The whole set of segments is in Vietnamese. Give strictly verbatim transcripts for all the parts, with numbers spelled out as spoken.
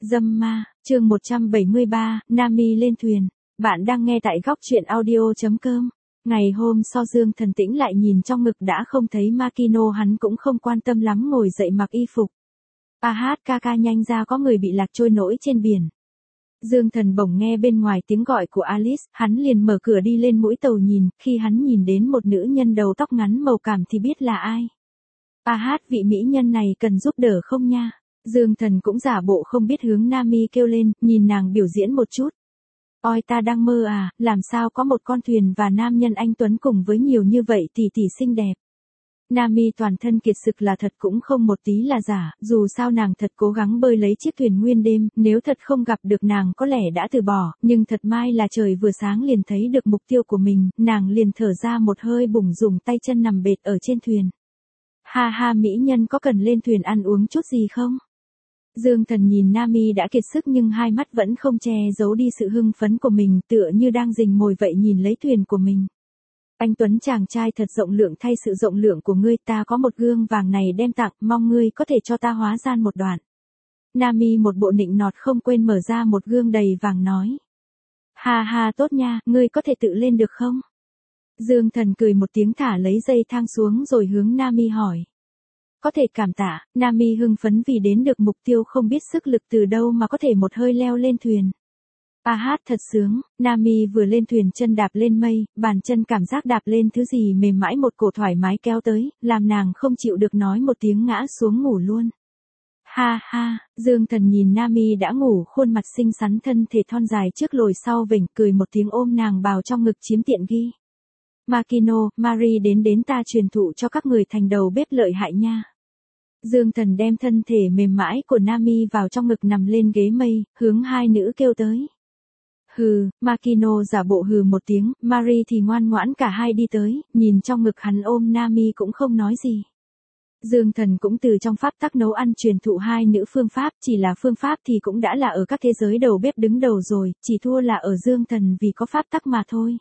Dâm ma, chương một trăm bảy mươi ba, Nami lên thuyền. Bạn đang nghe tại góc truyện audio.com. Ngày hôm sau Dương Thần tĩnh lại nhìn trong ngực đã không thấy Makino, hắn cũng không quan tâm lắm, ngồi dậy mặc y phục. A hát ca ca nhanh ra, có người bị lạc trôi nổi trên biển. Dương Thần bỗng nghe bên ngoài tiếng gọi của Alice, hắn liền mở cửa đi lên mũi tàu nhìn, khi hắn nhìn đến một nữ nhân đầu tóc ngắn màu cảm thì biết là ai. A hát, vị mỹ nhân này cần giúp đỡ không nha? Dương Thần cũng giả bộ không biết hướng Nami kêu lên, nhìn nàng biểu diễn một chút. Ôi ta đang mơ à, làm sao có một con thuyền và nam nhân anh Tuấn cùng với nhiều như vậy tỷ tỷ xinh đẹp. Nami toàn thân kiệt sức là thật, cũng không một tí là giả, dù sao nàng thật cố gắng bơi lấy chiếc thuyền nguyên đêm, nếu thật không gặp được nàng có lẽ đã từ bỏ, nhưng thật may là trời vừa sáng liền thấy được mục tiêu của mình, nàng liền thở ra một hơi bùng, dùng tay chân nằm bệt ở trên thuyền. Ha ha, mỹ nhân có cần lên thuyền ăn uống chút gì không? Dương Thần nhìn Nami đã kiệt sức nhưng hai mắt vẫn không che giấu đi sự hưng phấn của mình, tựa như đang rình mồi vậy nhìn lấy thuyền của mình. Anh Tuấn chàng trai thật rộng lượng, thay sự rộng lượng của ngươi ta có một gương vàng này đem tặng, mong ngươi có thể cho ta hóa gian một đoạn. Nami một bộ nịnh nọt không quên mở ra một gương đầy vàng nói. Ha ha, tốt nha, ngươi có thể tự lên được không? Dương Thần cười một tiếng, thả lấy dây thang xuống rồi hướng Nami hỏi. Có thể, cảm tạ. Nami hưng phấn vì đến được mục tiêu, không biết sức lực từ đâu mà có thể một hơi leo lên thuyền. A hát thật sướng. Nami vừa lên thuyền chân đạp lên mây, bàn chân cảm giác đạp lên thứ gì mềm mãi, một cổ thoải mái kéo tới, làm nàng không chịu được nói một tiếng ngã xuống ngủ luôn. Ha ha, Dương Thần nhìn Nami đã ngủ, khuôn mặt xinh xắn, thân thể thon dài trước lồi sau vểnh, cười một tiếng ôm nàng vào trong ngực chiếm tiện nghi. Makino, Mari đến đến ta truyền thụ cho các người thành đầu bếp lợi hại nha. Dương Thần đem thân thể mềm mại của Nami vào trong ngực nằm lên ghế mây, hướng hai nữ kêu tới. Hừ, Makino giả bộ hừ một tiếng, Mari thì ngoan ngoãn, cả hai đi tới, nhìn trong ngực hắn ôm Nami cũng không nói gì. Dương Thần cũng từ trong pháp tắc nấu ăn truyền thụ hai nữ phương pháp, chỉ là phương pháp thì cũng đã là ở các thế giới đầu bếp đứng đầu rồi, chỉ thua là ở Dương Thần vì có pháp tắc mà thôi.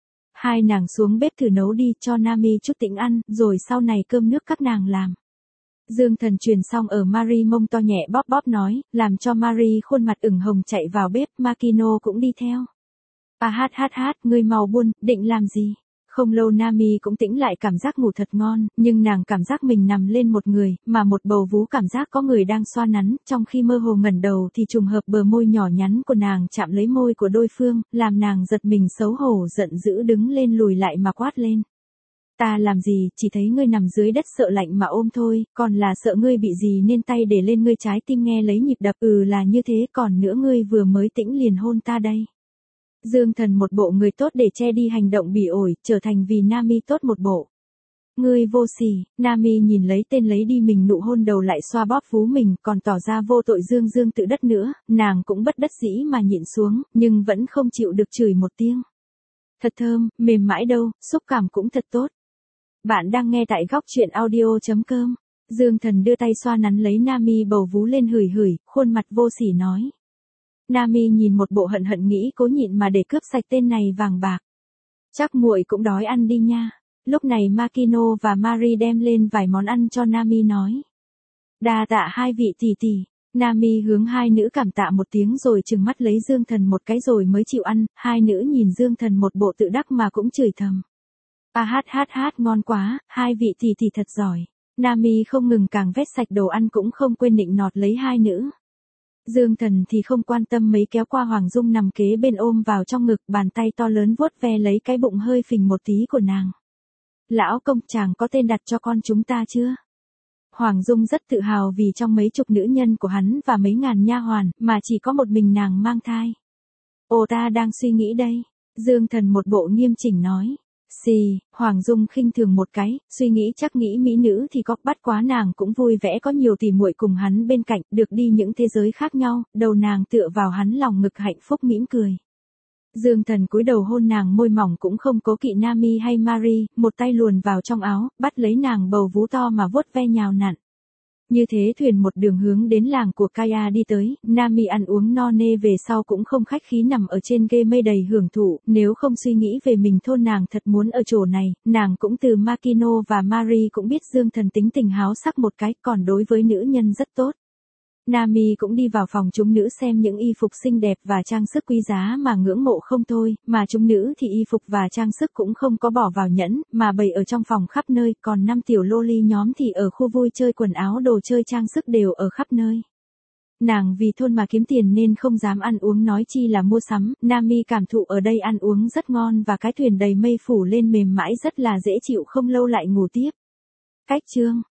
Hai nàng xuống bếp thử nấu đi, cho Nami chút tĩnh ăn, rồi sau này cơm nước các nàng làm. Dương Thần truyền xong ở Mari mông to nhẹ bóp bóp nói, làm cho Mari khuôn mặt ửng hồng chạy vào bếp, Makino cũng đi theo. A hát hát hát, ngươi mau buôn, định làm gì? Không lâu Nami cũng tĩnh lại, cảm giác ngủ thật ngon, nhưng nàng cảm giác mình nằm lên một người, mà một bầu vú cảm giác có người đang xoa nắn, trong khi mơ hồ ngẩng đầu thì trùng hợp bờ môi nhỏ nhắn của nàng chạm lấy môi của đối phương, làm nàng giật mình xấu hổ giận dữ đứng lên lùi lại mà quát lên. Ta làm gì, chỉ thấy ngươi nằm dưới đất sợ lạnh mà ôm thôi, còn là sợ ngươi bị gì nên tay để lên ngươi trái tim nghe lấy nhịp đập, ừ là như thế, còn nữa ngươi vừa mới tĩnh liền hôn ta đây. Dương Thần một bộ người tốt để che đi hành động bỉ ổi, trở thành vì Nami tốt một bộ. Ngươi vô sỉ. Nami nhìn lấy tên lấy đi mình nụ hôn đầu lại xoa bóp vú mình, còn tỏ ra vô tội dương dương tự đất nữa, nàng cũng bất đắc dĩ mà nhịn xuống, nhưng vẫn không chịu được chửi một tiếng. Thật thơm, mềm mãi đâu, xúc cảm cũng thật tốt. Bạn đang nghe tại góc truyện audio.com. Dương Thần đưa tay xoa nắn lấy Nami bầu vú lên hửi hửi, khuôn mặt vô sỉ nói. Nami nhìn một bộ hận hận nghĩ cố nhịn mà để cướp sạch tên này vàng bạc. Chắc muội cũng đói ăn đi nha. Lúc này Makino và Mari đem lên vài món ăn cho Nami nói. Đa tạ hai vị tỷ tỷ. Nami hướng hai nữ cảm tạ một tiếng rồi trừng mắt lấy Dương Thần một cái rồi mới chịu ăn, hai nữ nhìn Dương Thần một bộ tự đắc mà cũng chửi thầm. A hát hát hát, ngon quá, hai vị tỷ tỷ thật giỏi. Nami không ngừng càng vét sạch đồ ăn cũng không quên nịnh nọt lấy hai nữ. Dương Thần thì không quan tâm mấy, kéo qua Hoàng Dung nằm kế bên ôm vào trong ngực, bàn tay to lớn vuốt ve lấy cái bụng hơi phình một tí của nàng. Lão công, chàng có tên đặt cho con chúng ta chưa? Hoàng Dung rất tự hào vì trong mấy chục nữ nhân của hắn và mấy ngàn nha hoàn, mà chỉ có một mình nàng mang thai. Ồ, ta đang suy nghĩ đây. Dương Thần một bộ nghiêm chỉnh nói. Xì, Hoàng Dung khinh thường một cái, suy nghĩ chắc nghĩ mỹ nữ thì có, bắt quá nàng cũng vui vẻ có nhiều tỷ muội cùng hắn bên cạnh, được đi những thế giới khác nhau, đầu nàng tựa vào hắn lòng ngực hạnh phúc mỉm cười. Dương Thần cúi đầu hôn nàng môi mỏng cũng không cố kỵ Nami hay Mari, một tay luồn vào trong áo, bắt lấy nàng bầu vú to mà vuốt ve nhào nặn. Như thế thuyền một đường hướng đến làng của Kaya đi tới, Nami ăn uống no nê về sau cũng không khách khí nằm ở trên ghê mây đầy hưởng thụ, nếu không suy nghĩ về mình thôn nàng thật muốn ở chỗ này, nàng cũng từ Makino và Mari cũng biết Dương Thần tính tình háo sắc một cái, còn đối với nữ nhân rất tốt. Nami cũng đi vào phòng chúng nữ xem những y phục xinh đẹp và trang sức quý giá mà ngưỡng mộ không thôi, mà chúng nữ thì y phục và trang sức cũng không có bỏ vào nhẫn, mà bày ở trong phòng khắp nơi, còn năm tiểu loli nhóm thì ở khu vui chơi quần áo đồ chơi trang sức đều ở khắp nơi. Nàng vì thôn mà kiếm tiền nên không dám ăn uống nói chi là mua sắm, Nami cảm thụ ở đây ăn uống rất ngon và cái thuyền đầy mây phủ lên mềm mãi rất là dễ chịu, không lâu lại ngủ tiếp. Cách chương